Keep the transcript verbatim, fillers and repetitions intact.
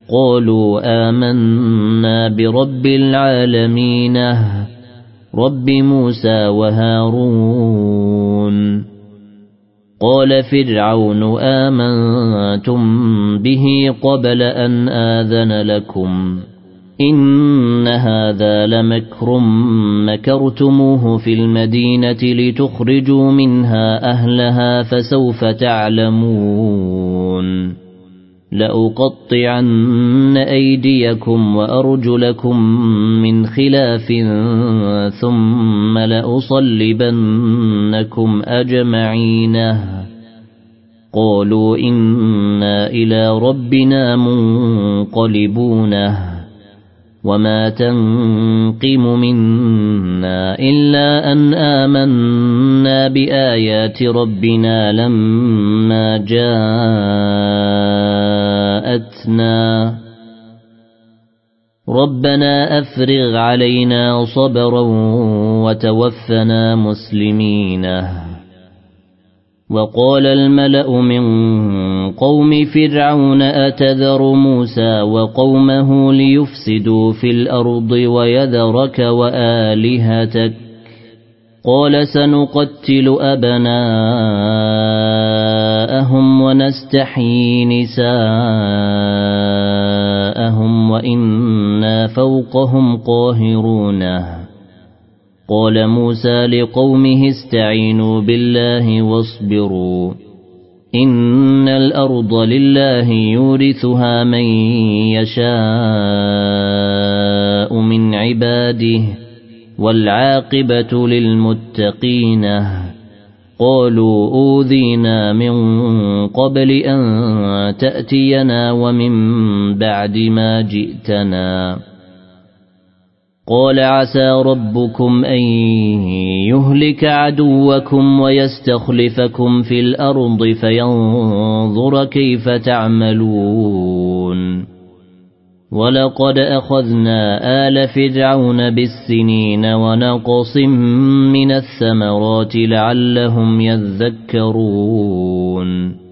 قالوا آمنا برب العالمين رب موسى وهارون قال فرعون آمنتم به قبل أن آذن لكم إن هذا لمكر مكرتموه في المدينة لتخرجوا منها أهلها فسوف تعلمون لأقطعن أيديكم وأرجلكم من خلاف ثم لأصلبنكم أجمعين قالوا إنا إلى ربنا منقلبون وما تنقم منا إلا أن آمنا بآيات ربنا لما جاءتنا ربنا أفرغ علينا صبرا وتوفنا مسلمين. وقال الملأ من قوم فرعون أتذر موسى وقومه ليفسدوا في الأرض ويذرك وآلهتك قال سنقتل أبناءهم ونستحيي نساءهم وإنا فوقهم قاهرون. قال موسى لقومه استعينوا بالله واصبروا إن الأرض لله يورثها من يشاء من عباده والعاقبة للمتقين. قالوا أوذينا من قبل أن تأتينا ومن بعد ما جئتنا قال عسى ربكم أن يهلك عدوكم ويستخلفكم في الأرض فينظر كيف تعملون. ولقد أخذنا آل فرعون بالسنين ونقص من الثمرات لعلهم يذكرون.